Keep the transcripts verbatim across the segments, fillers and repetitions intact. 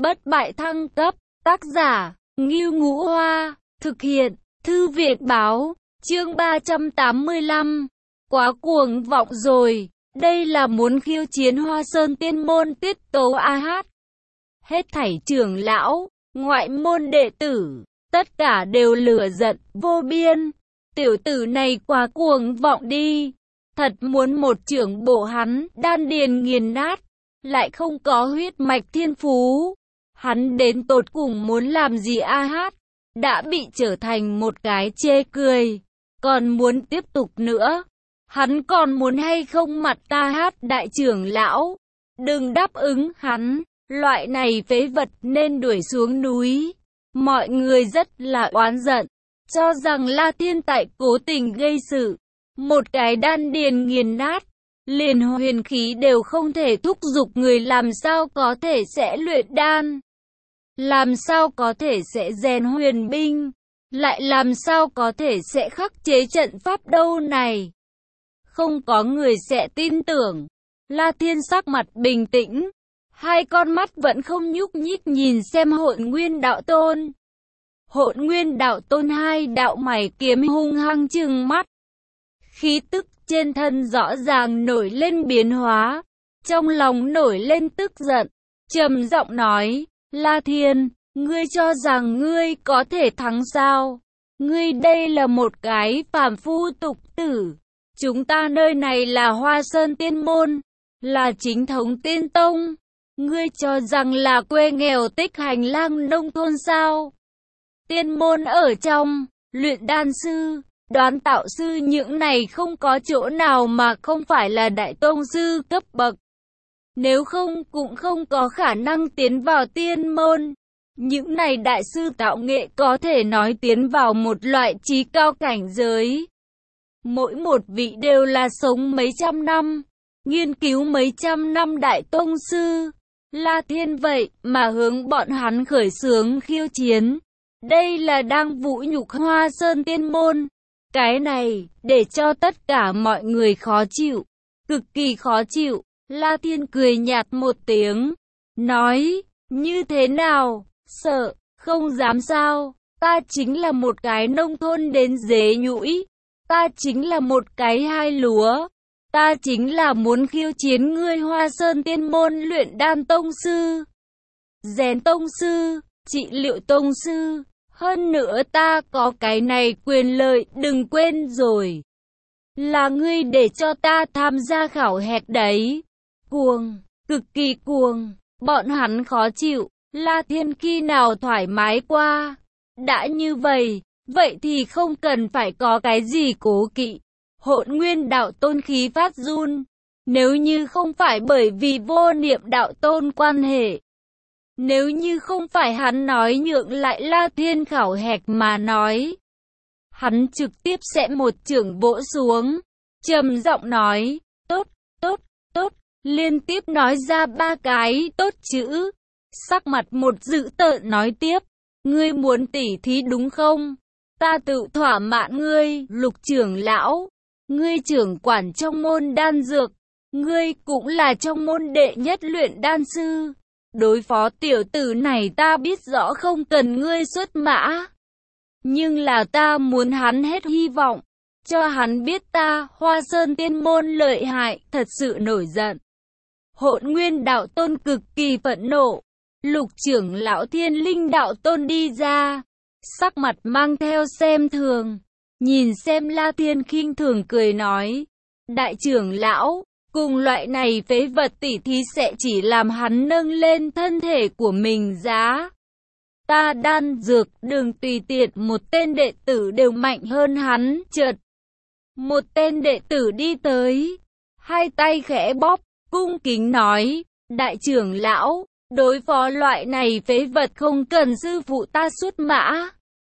bất bại thăng cấp, tác giả, Ngưu Ngũ Hoa, thực hiện, Thư viện Báo, chương ba trăm tám mươi lăm, quá cuồng vọng rồi, đây là muốn khiêu chiến Hoa Sơn Tiên Môn Tiết Tấu a hát. Hết thảy trưởng lão, ngoại môn đệ tử, tất cả đều lửa giận, vô biên, tiểu tử này quá cuồng vọng đi, thật muốn một trưởng bộ hắn, đan điền nghiền nát, lại không có huyết mạch thiên phú. Hắn đến tột cùng muốn làm gì a hát, đã bị trở thành một cái chê cười, còn muốn tiếp tục nữa. Hắn còn muốn hay không mặt ta hát đại trưởng lão, đừng đáp ứng hắn, loại này phế vật nên đuổi xuống núi. Mọi người rất là oán giận, cho rằng La Thiên Tại cố tình gây sự, một cái đan điền nghiền nát, liền huyền khí đều không thể thúc giục người làm sao có thể sẽ luyện đan. Làm sao có thể sẽ rèn huyền binh, lại làm sao có thể sẽ khắc chế trận pháp đâu này. Không có người sẽ tin tưởng. La Thiên sắc mặt bình tĩnh, hai con mắt vẫn không nhúc nhích nhìn xem Hỗn Nguyên Đạo Tôn. Hỗn Nguyên Đạo Tôn hai đạo mày kiếm hung hăng trừng mắt. Khí tức trên thân rõ ràng nổi lên biến hóa, trong lòng nổi lên tức giận, trầm giọng nói, La Thiên, ngươi cho rằng ngươi có thể thắng sao? Ngươi đây là một cái phàm phu tục tử. Chúng ta nơi này là Hoa Sơn Tiên Môn, là chính thống tiên tông. Ngươi cho rằng là quê nghèo tích hành lang nông thôn sao? Tiên môn ở trong, luyện đan sư, đoán tạo sư những này không có chỗ nào mà không phải là đại tông sư cấp bậc. Nếu không cũng không có khả năng tiến vào tiên môn. Những này đại sư tạo nghệ có thể nói tiến vào một loại trí cao cảnh giới. Mỗi một vị đều là sống mấy trăm năm, nghiên cứu mấy trăm năm đại tông sư. La Thiên vậy mà hướng bọn hắn khởi xướng khiêu chiến. Đây là đang vũ nhục Hoa Sơn Tiên Môn. Cái này, để cho tất cả mọi người khó chịu, cực kỳ khó chịu. La Thiên cười nhạt một tiếng, nói, như thế nào, sợ, không dám sao, ta chính là một cái nông thôn đến dế nhũi, ta chính là một cái hai lúa, ta chính là muốn khiêu chiến ngươi Hoa Sơn Tiên Môn luyện đan tông sư, rèn tông sư, trị liệu tông sư, hơn nữa ta có cái này quyền lợi đừng quên rồi, là ngươi để cho ta tham gia khảo hạch đấy. Cuồng, cực kỳ cuồng, bọn hắn khó chịu, La Thiên khi nào thoải mái qua. Đã như vậy, vậy thì không cần phải có cái gì cố kỵ. Hỗn Nguyên Đạo Tôn khí phát run, nếu như không phải bởi vì vô niệm đạo tôn quan hệ. Nếu như không phải hắn nói nhượng lại La Thiên khảo hạch mà nói. Hắn trực tiếp sẽ một chưởng vỗ xuống, trầm giọng nói, tốt, tốt, tốt. Liên tiếp nói ra ba cái tốt chữ. Sắc mặt một dữ tợn nói tiếp, ngươi muốn tỉ thí đúng không? Ta tự thỏa mãn ngươi, Lục trưởng lão. Ngươi trưởng quản trong môn đan dược. Ngươi cũng là trong môn đệ nhất luyện đan sư. Đối phó tiểu tử này ta biết rõ không cần ngươi xuất mã. Nhưng là ta muốn hắn hết hy vọng. Cho hắn biết ta, Hoa Sơn Tiên Môn lợi hại, thật sự nổi giận. Hỗn Nguyên Đạo Tôn cực kỳ phẫn nộ. Lục trưởng lão Thiên Linh Đạo Tôn đi ra, sắc mặt mang theo xem thường, nhìn xem La Thiên khinh thường cười nói, đại trưởng lão, cùng loại này phế vật tỉ thí sẽ chỉ làm hắn nâng lên thân thể của mình giá. Ta đan dược đừng tùy tiện một tên đệ tử đều mạnh hơn hắn. Chợt một tên đệ tử đi tới, hai tay khẽ bóp, cung kính nói, đại trưởng lão, đối phó loại này phế vật không cần sư phụ ta xuất mã.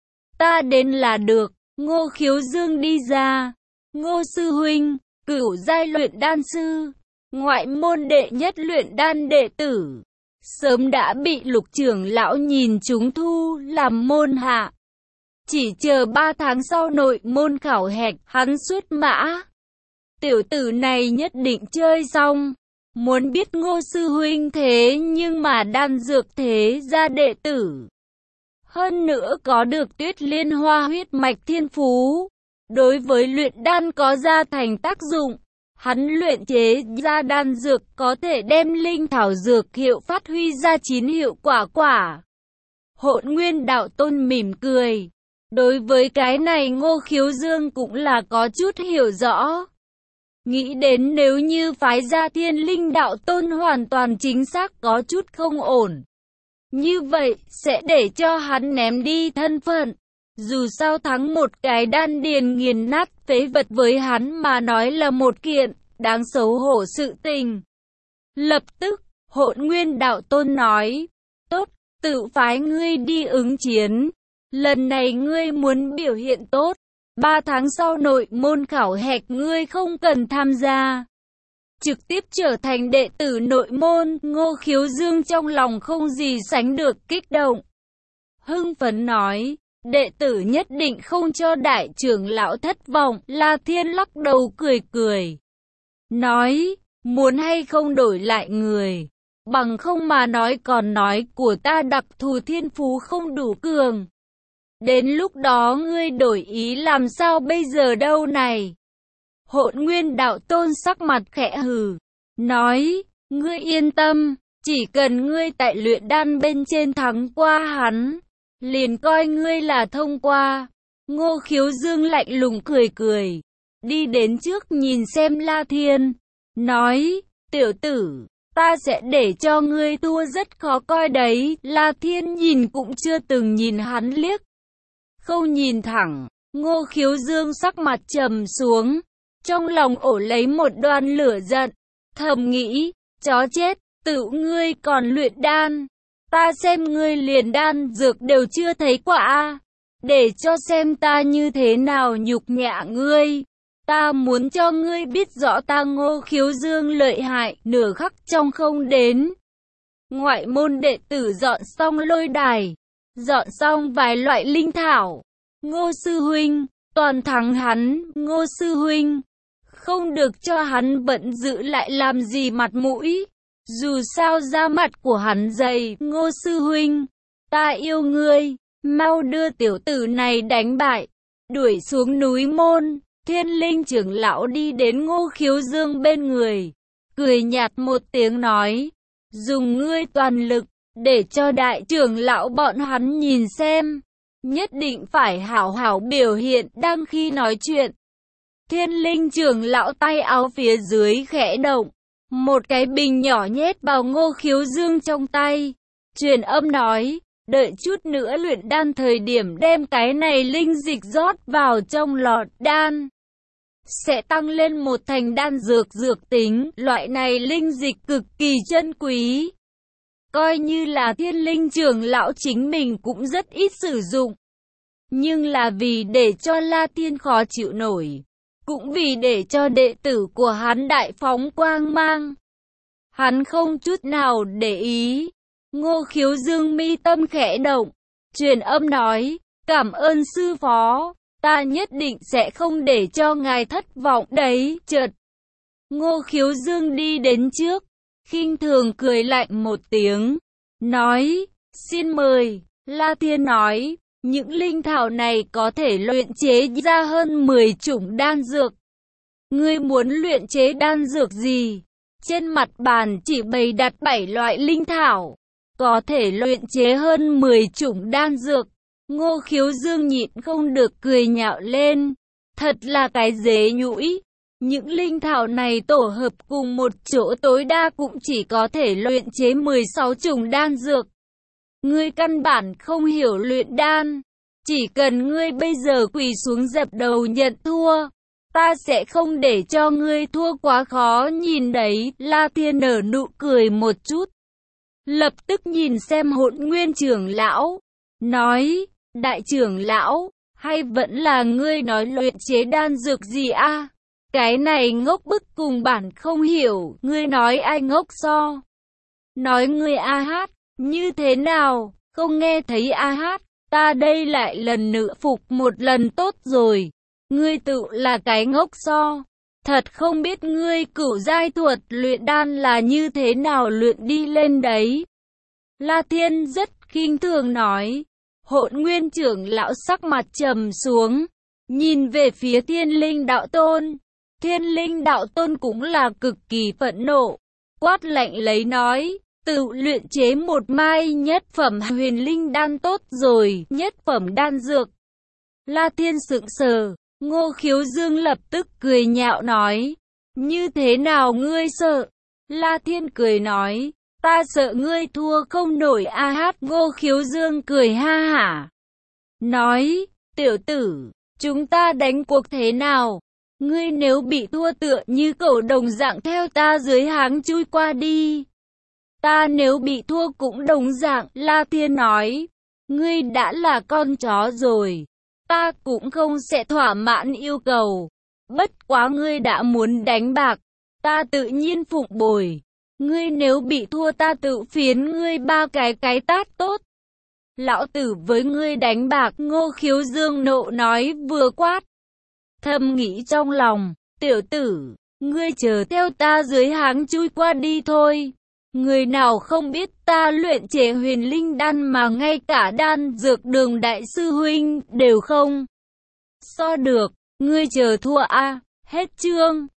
Ta đến là được. Ngô Khiếu Dương đi ra, Ngô sư huynh, cửu giai luyện đan sư, ngoại môn đệ nhất luyện đan đệ tử, sớm đã bị Lục trưởng lão nhìn chúng thu làm môn hạ. Chỉ chờ ba tháng sau nội môn khảo hạch hắn xuất mã. Tiểu tử này nhất định chơi xong. Muốn biết Ngô sư huynh thế nhưng mà đan dược thế gia đệ tử. Hơn nữa có được Tuyết Liên Hoa huyết mạch thiên phú. Đối với luyện đan có gia thành tác dụng. Hắn luyện chế ra đan dược có thể đem linh thảo dược hiệu phát huy ra chín hiệu quả quả. Hỗn Nguyên Đạo Tôn mỉm cười. Đối với cái này Ngô Khiếu Dương cũng là có chút hiểu rõ. Nghĩ đến nếu như phái ra Thiên Linh Đạo Tôn hoàn toàn chính xác có chút không ổn. Như vậy sẽ để cho hắn ném đi thân phận. Dù sao thắng một cái đan điền nghiền nát phế vật với hắn mà nói là một kiện đáng xấu hổ sự tình. Lập tức, Hỗn Nguyên Đạo Tôn nói, tốt, tự phái ngươi đi ứng chiến. Lần này ngươi muốn biểu hiện tốt, ba tháng sau nội môn khảo hạch ngươi không cần tham gia. Trực tiếp trở thành đệ tử nội môn, Ngô Khiếu Dương trong lòng không gì sánh được kích động. Hưng phấn nói, đệ tử nhất định không cho đại trưởng lão thất vọng. La Thiên lắc đầu cười cười. Nói, muốn hay không đổi lại người. Bằng không mà nói còn nói của ta đặc thù thiên phú không đủ cường. Đến lúc đó ngươi đổi ý làm sao bây giờ đâu này. Hỗn Nguyên Đạo Tôn sắc mặt khẽ hừ. Nói, ngươi yên tâm, chỉ cần ngươi tại luyện đan bên trên thắng qua hắn. Liền coi ngươi là thông qua. Ngô Khiếu Dương lạnh lùng cười cười. Đi đến trước nhìn xem La Thiên. Nói, tiểu tử, ta sẽ để cho ngươi thua rất khó coi đấy. La Thiên nhìn cũng chưa từng nhìn hắn liếc. Không nhìn thẳng, Ngô Khiếu Dương sắc mặt trầm xuống. Trong lòng ổ lấy một đoan lửa giận. Thầm nghĩ, chó chết, tự ngươi còn luyện đan. Ta xem ngươi liền đan dược đều chưa thấy quả. Để cho xem ta như thế nào nhục nhã ngươi. Ta muốn cho ngươi biết rõ ta Ngô Khiếu Dương lợi hại, nửa khắc trong không đến. Ngoại môn đệ tử dọn xong lôi đài, dọn xong vài loại linh thảo. Ngô sư huynh, toàn thắng hắn, Ngô sư huynh. Không được cho hắn vẫn giữ lại làm gì mặt mũi. Dù sao da mặt của hắn dày, Ngô sư huynh. Ta yêu ngươi, mau đưa tiểu tử này đánh bại, đuổi xuống núi môn. Thiên Linh trưởng lão đi đến Ngô Khiếu Dương bên người, cười nhạt một tiếng nói, dùng ngươi toàn lực, để cho đại trưởng lão bọn hắn nhìn xem, nhất định phải hảo hảo biểu hiện. Đang khi nói chuyện, Thiên Linh trưởng lão tay áo phía dưới khẽ động, một cái bình nhỏ nhét vào Ngô Khiếu Dương trong tay, truyền âm nói, đợi chút nữa luyện đan thời điểm đem cái này linh dịch rót vào trong lò đan. Sẽ tăng lên một thành đan dược dược tính, loại này linh dịch cực kỳ chân quý. Coi như là Thiên Linh trưởng lão chính mình cũng rất ít sử dụng. Nhưng là vì để cho La Thiên khó chịu nổi, cũng vì để cho đệ tử của hắn đại phóng quang mang. Hắn không chút nào để ý. Ngô Khiếu Dương mi tâm khẽ động, truyền âm nói, cảm ơn sư phó. Ta nhất định sẽ không để cho ngài thất vọng đấy. Chợt, Ngô Khiếu Dương đi đến trước, khinh thường cười lạnh một tiếng, nói, xin mời. La Thiên nói, những linh thảo này có thể luyện chế ra hơn mười chủng đan dược. Ngươi muốn luyện chế đan dược gì? Trên mặt bàn chỉ bày đặt bảy loại linh thảo, có thể luyện chế hơn mười chủng đan dược. Ngô Khiếu Dương nhịn không được cười nhạo lên. Thật là cái dế nhũi. Những linh thảo này tổ hợp cùng một chỗ tối đa cũng chỉ có thể luyện chế mười sáu chủng đan dược. Ngươi căn bản không hiểu luyện đan. Chỉ cần ngươi bây giờ quỳ xuống dập đầu nhận thua, ta sẽ không để cho ngươi thua quá khó nhìn đấy. La Thiên nở nụ cười một chút, lập tức nhìn xem Hỗn Nguyên trưởng lão, nói, đại trưởng lão, hay vẫn là ngươi nói luyện chế đan dược gì a? À? Cái này ngốc bức cùng bản không hiểu, ngươi nói ai ngốc so? Nói ngươi a hát, như thế nào, không nghe thấy a hát, ta đây lại lần nữa phục một lần tốt rồi, ngươi tự là cái ngốc so. Thật không biết ngươi cửu giai thuật luyện đan là như thế nào luyện đi lên đấy. La Thiên rất khinh thường nói. Hỗn Nguyên trưởng lão sắc mặt trầm xuống, nhìn về phía Thiên Linh đạo tôn. Thiên Linh đạo tôn cũng là cực kỳ phẫn nộ, quát lạnh lấy nói, tự luyện chế một mai nhất phẩm huyền linh đan tốt rồi, nhất phẩm đan dược. La Thiên sững sờ, Ngô Khiếu Dương lập tức cười nhạo nói, như thế nào ngươi sợ? La Thiên cười nói, ta sợ ngươi thua không nổi a hát. Ngô Khiếu Dương cười ha hả, nói, tiểu tử, chúng ta đánh cuộc thế nào? Ngươi nếu bị thua tựa như cẩu đồng dạng theo ta dưới háng chui qua đi. Ta nếu bị thua cũng đồng dạng, La Thiên nói, ngươi đã là con chó rồi, ta cũng không sẽ thỏa mãn yêu cầu. Bất quá ngươi đã muốn đánh bạc, ta tự nhiên phụng bồi. Ngươi nếu bị thua ta tự phiến ngươi ba cái cái tát tốt. Lão tử với ngươi đánh bạc. Ngô Khiếu Dương nộ nói vừa quát. Thầm nghĩ trong lòng, tiểu tử, ngươi chờ theo ta dưới háng chui qua đi thôi. Người nào không biết ta luyện chế huyền linh đan mà ngay cả đan dược Đường đại sư huynh đều không so được, ngươi chờ thua a. Hết chương.